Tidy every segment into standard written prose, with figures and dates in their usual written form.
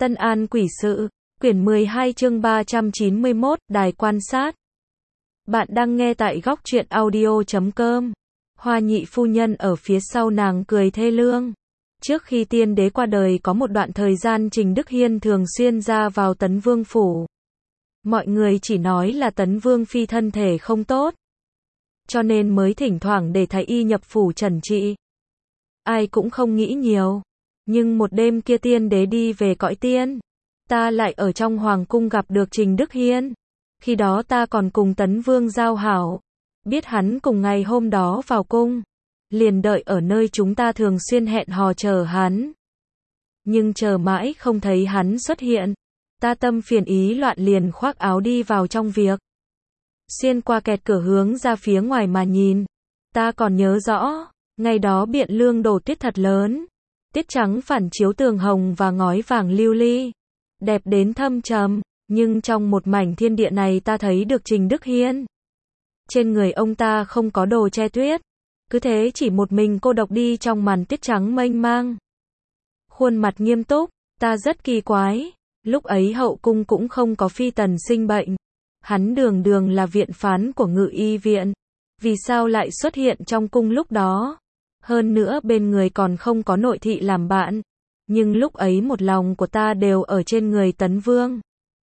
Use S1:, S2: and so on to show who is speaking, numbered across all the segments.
S1: Tân An Quỷ Sự, quyển 12 chương 391, Đài quan sát. Bạn đang nghe tại góc truyện audio.com. Hoa nhị phu nhân ở phía sau nàng cười thê lương. Trước khi tiên đế qua đời có một đoạn thời gian Trình Đức Hiên thường xuyên ra vào Tấn Vương phủ. Mọi người chỉ nói là Tấn Vương phi thân thể không tốt, cho nên mới thỉnh thoảng để thái y nhập phủ trần trị. Ai cũng không nghĩ nhiều. Nhưng một đêm kia tiên đế đi về cõi tiên, ta lại ở trong hoàng cung gặp được Trình Đức Hiên. Khi đó ta còn cùng Tấn Vương giao hảo, biết hắn cùng ngày hôm đó vào cung, liền đợi ở nơi chúng ta thường xuyên hẹn hò chờ hắn. Nhưng chờ mãi không thấy hắn xuất hiện, ta tâm phiền ý loạn liền khoác áo đi vào trong việc. Xuyên qua kẹt cửa hướng ra phía ngoài mà nhìn, ta còn nhớ rõ, ngày đó Biện Lương đổ tuyết thật lớn. Tiết trắng phản chiếu tường hồng và ngói vàng lưu ly, đẹp đến thâm trầm, nhưng trong một mảnh thiên địa này ta thấy được Trình Đức Hiên. Trên người ông ta không có đồ che tuyết, cứ thế chỉ một mình cô độc đi trong màn tuyết trắng mênh mang. Khuôn mặt nghiêm túc, ta rất kỳ quái, lúc ấy hậu cung cũng không có phi tần sinh bệnh, hắn đường đường là viện phán của Ngự Y viện, vì sao lại xuất hiện trong cung lúc đó? Hơn nữa bên người còn không có nội thị làm bạn. Nhưng lúc ấy một lòng của ta đều ở trên người Tấn Vương.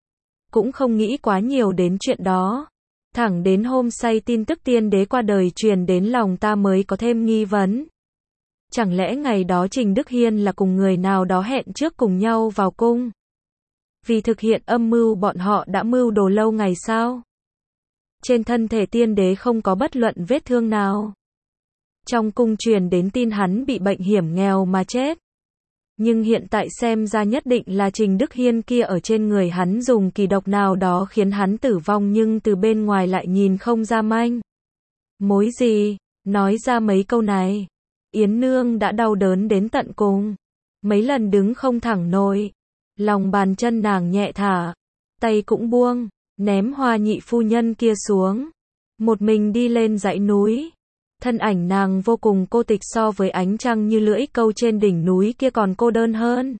S1: Cũng không nghĩ quá nhiều đến chuyện đó. Thẳng đến hôm say tin tức tiên đế qua đời truyền đến lòng ta mới có thêm nghi vấn. Chẳng lẽ ngày đó Trình Đức Hiên là cùng người nào đó hẹn trước cùng nhau vào cung? Vì thực hiện âm mưu bọn họ đã mưu đồ lâu ngày sao? Trên thân thể tiên đế không có bất luận vết thương nào. Trong cung truyền đến tin hắn bị bệnh hiểm nghèo mà chết. Nhưng hiện tại xem ra nhất định là Trình Đức Hiên kia ở trên người hắn dùng kỳ độc nào đó khiến hắn tử vong, nhưng từ bên ngoài lại nhìn không ra manh mối gì. Nói ra mấy câu này, Yến Nương đã đau đớn đến tận cùng. Mấy lần đứng không thẳng nổi. Lòng bàn chân nàng nhẹ thả, tay cũng buông, ném Hoa nhị phu nhân kia xuống. Một mình đi lên dãy núi. Thân ảnh nàng vô cùng cô tịch, so với ánh trăng như lưỡi câu trên đỉnh núi kia còn cô đơn hơn.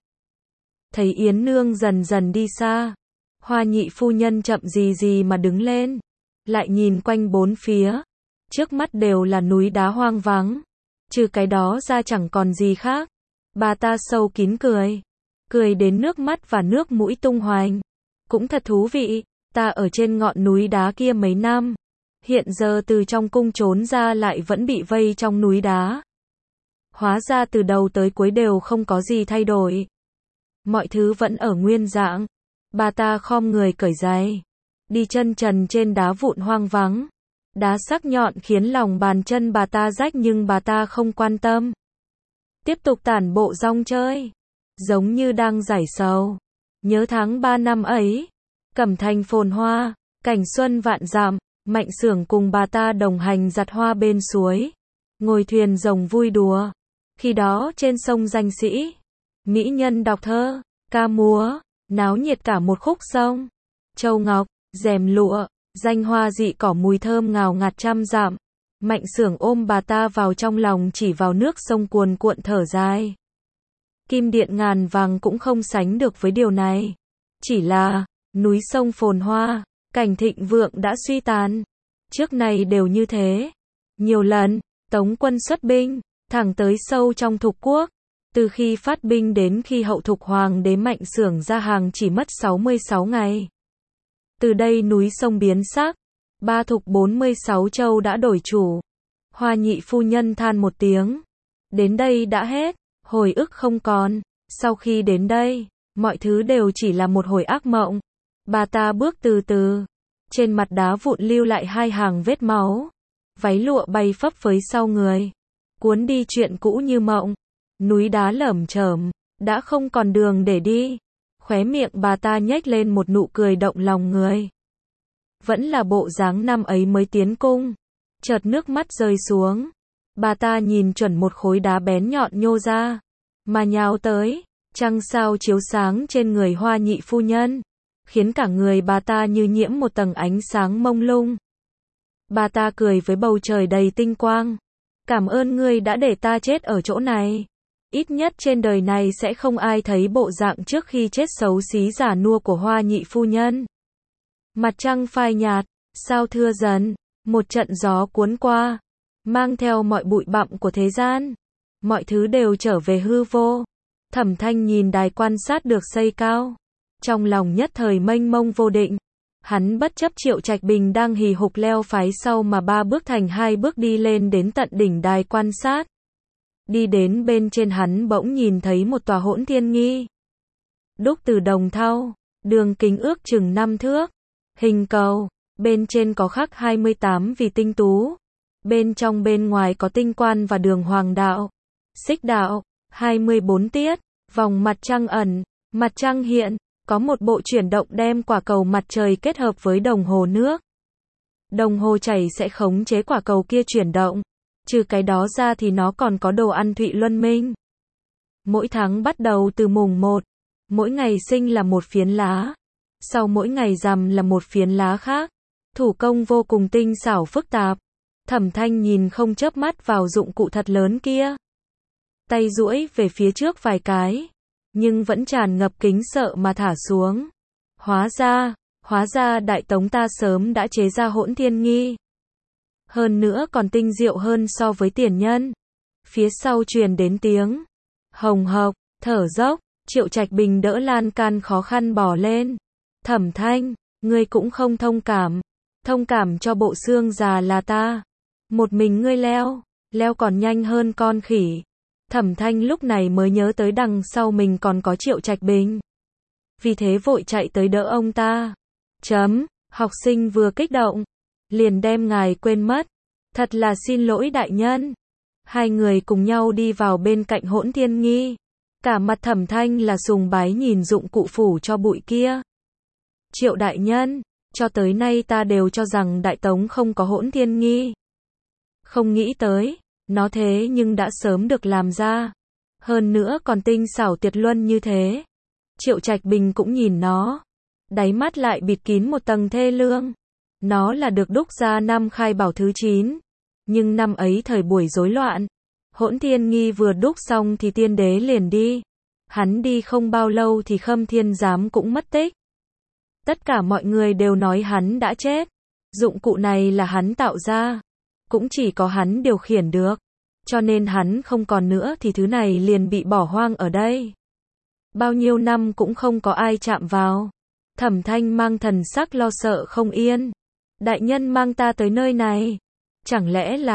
S1: Thấy Yến Nương dần dần đi xa, Hoa nhị phu nhân chậm gì gì mà đứng lên, lại nhìn quanh bốn phía. Trước mắt đều là núi đá hoang vắng, trừ cái đó ra chẳng còn gì khác. Bà ta sâu kín cười, cười đến nước mắt và nước mũi tung hoành. Cũng thật thú vị, ta ở trên ngọn núi đá kia mấy năm. Hiện giờ từ trong cung trốn ra lại vẫn bị vây trong núi đá. Hóa ra từ đầu tới cuối đều không có gì thay đổi. Mọi thứ vẫn ở nguyên dạng. Bà ta khom người cởi giày, đi chân trần trên đá vụn hoang vắng. Đá sắc nhọn khiến lòng bàn chân bà ta rách nhưng bà ta không quan tâm. Tiếp tục tản bộ rong chơi, giống như đang giải sầu. Nhớ tháng 3 năm ấy, Cẩm Thành phồn hoa, cảnh xuân vạn dặm. Mạnh Xưởng cùng bà ta đồng hành giặt hoa bên suối, ngồi thuyền rồng vui đùa. Khi đó trên sông Danh Sĩ, mỹ nhân đọc thơ, ca múa, náo nhiệt cả một khúc sông. Châu ngọc, rèm lụa, danh hoa dị cỏ mùi thơm ngào ngạt trăm dặm. Mạnh Xưởng ôm bà ta vào trong lòng, chỉ vào nước sông cuồn cuộn thở dài. Kim điện ngàn vàng cũng không sánh được với điều này. Chỉ là núi sông phồn hoa, cảnh thịnh vượng đã suy tàn. Trước này đều như thế. Nhiều lần, Tống quân xuất binh, thẳng tới sâu trong Thục quốc. Từ khi phát binh đến khi hậu Thục hoàng đế Mạnh Xưởng ra hàng chỉ mất 66 ngày. Từ đây núi sông biến sắc. Ba Thục 46 châu đã đổi chủ. Hoa nhị phu nhân than một tiếng. Đến đây đã hết, hồi ức không còn. Sau khi đến đây, mọi thứ đều chỉ là một hồi ác mộng. Bà ta bước từ từ, trên mặt đá vụn lưu lại hai hàng vết máu. Váy lụa bay phấp phới sau người, cuốn đi chuyện cũ như mộng. Núi đá lởm chởm, đã không còn đường để đi. Khóe miệng bà ta nhếch lên một nụ cười động lòng người. Vẫn là bộ dáng năm ấy mới tiến cung. Chợt nước mắt rơi xuống. Bà ta nhìn chuẩn một khối đá bén nhọn nhô ra, mà nhào tới. Trăng sao chiếu sáng trên người Hoa nhị phu nhân, khiến cả người bà ta như nhiễm một tầng ánh sáng mông lung. Bà ta cười với bầu trời đầy tinh quang. Cảm ơn ngươi đã để ta chết ở chỗ này. Ít nhất trên đời này sẽ không ai thấy bộ dạng trước khi chết xấu xí già nua của Hoa nhị phu nhân. Mặt trăng phai nhạt, sao thưa dần, một trận gió cuốn qua, mang theo mọi bụi bặm của thế gian. Mọi thứ đều trở về hư vô. Thẩm Thanh nhìn đài quan sát được xây cao. Trong lòng nhất thời mênh mông vô định. Hắn bất chấp Triệu Trạch Bình đang hì hục leo phái sau mà 3 bước thành 2 bước đi lên đến tận đỉnh đài quan sát. Đi đến bên trên hắn bỗng nhìn thấy một tòa Hỗn Thiên Nghi. Đúc từ đồng thau, đường kính ước chừng 5 thước. Hình cầu, bên trên có khắc 28 vì tinh tú. Bên trong bên ngoài có tinh quan và đường hoàng đạo, xích đạo, 24 tiết, vòng mặt trăng ẩn, mặt trăng hiện, có một bộ chuyển động đem quả cầu mặt trời kết hợp với đồng hồ nước. Đồng hồ chảy sẽ khống chế quả cầu kia chuyển động. Trừ cái đó ra thì nó còn có đồ ăn Thụy Luân Minh. Mỗi tháng bắt đầu từ mùng 1, mỗi ngày sinh là một phiến lá. Sau mỗi ngày rằm là một phiến lá khác. Thủ công vô cùng tinh xảo phức tạp. Thẩm Thanh nhìn không chớp mắt vào dụng cụ thật lớn kia. Tay duỗi về phía trước vài cái, nhưng vẫn tràn ngập kính sợ mà thả xuống. Hóa ra Đại Tống ta sớm đã chế ra Hỗn Thiên Nghi. Hơn nữa còn tinh diệu hơn so với tiền nhân. Phía sau truyền đến tiếng hồng hộc, thở dốc, Triệu Trạch Bình đỡ lan can khó khăn bò lên. Thẩm Thanh, ngươi cũng không thông cảm cho bộ xương già là ta. Một mình ngươi leo còn nhanh hơn con khỉ. Thẩm Thanh lúc này mới nhớ tới đằng sau mình còn có Triệu Trạch Bình. Vì thế vội chạy tới đỡ ông ta. Học sinh vừa kích động, liền đem ngài quên mất. Thật là xin lỗi đại nhân. Hai người cùng nhau đi vào bên cạnh Hỗn Thiên Nghi. Cả mặt Thẩm Thanh là sùng bái nhìn dụng cụ phủ cho bụi kia. Triệu đại nhân, cho tới nay ta đều cho rằng Đại Tống không có Hỗn Thiên Nghi. Không nghĩ tới, nó thế nhưng đã sớm được làm ra. Hơn nữa còn tinh xảo tuyệt luân như thế. Triệu Trạch Bình cũng nhìn nó. Đáy mắt lại bịt kín một tầng thê lương. Nó là được đúc ra năm Khai Bảo thứ 9. Nhưng năm ấy thời buổi rối loạn. Hỗn Thiên Nghi vừa đúc xong thì tiên đế liền đi. Hắn đi không bao lâu thì Khâm Thiên Giám cũng mất tích. Tất cả mọi người đều nói hắn đã chết. Dụng cụ này là hắn tạo ra. Cũng chỉ có hắn điều khiển được. Cho nên hắn không còn nữa thì thứ này liền bị bỏ hoang ở đây. Bao nhiêu năm cũng không có ai chạm vào. Thẩm Thanh mang thần sắc lo sợ không yên. Đại nhân mang ta tới nơi này. Chẳng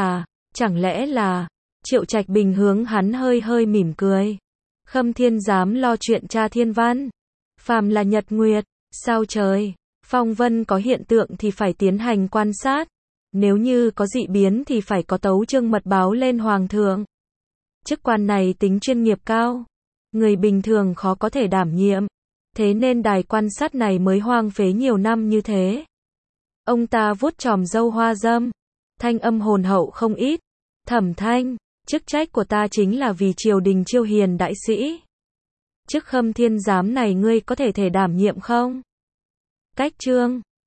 S1: lẽ là, Triệu Trạch Bình hướng hắn hơi mỉm cười. Khâm Thiên Giám lo chuyện tra thiên văn. Phàm là nhật nguyệt, sao trời, phong vân có hiện tượng thì phải tiến hành quan sát. Nếu như có dị biến thì phải có tấu chương mật báo lên hoàng thượng. Chức quan này tính chuyên nghiệp cao. Người bình thường khó có thể đảm nhiệm. Thế nên đài quan sát này mới hoang phế nhiều năm như thế. Ông ta vuốt chòm râu hoa râm. Thanh âm hồn hậu không ít. Thẩm Thanh, chức trách của ta chính là vì triều đình chiêu hiền đại sĩ. Chức Khâm Thiên Giám này ngươi có thể đảm nhiệm không? Cách chương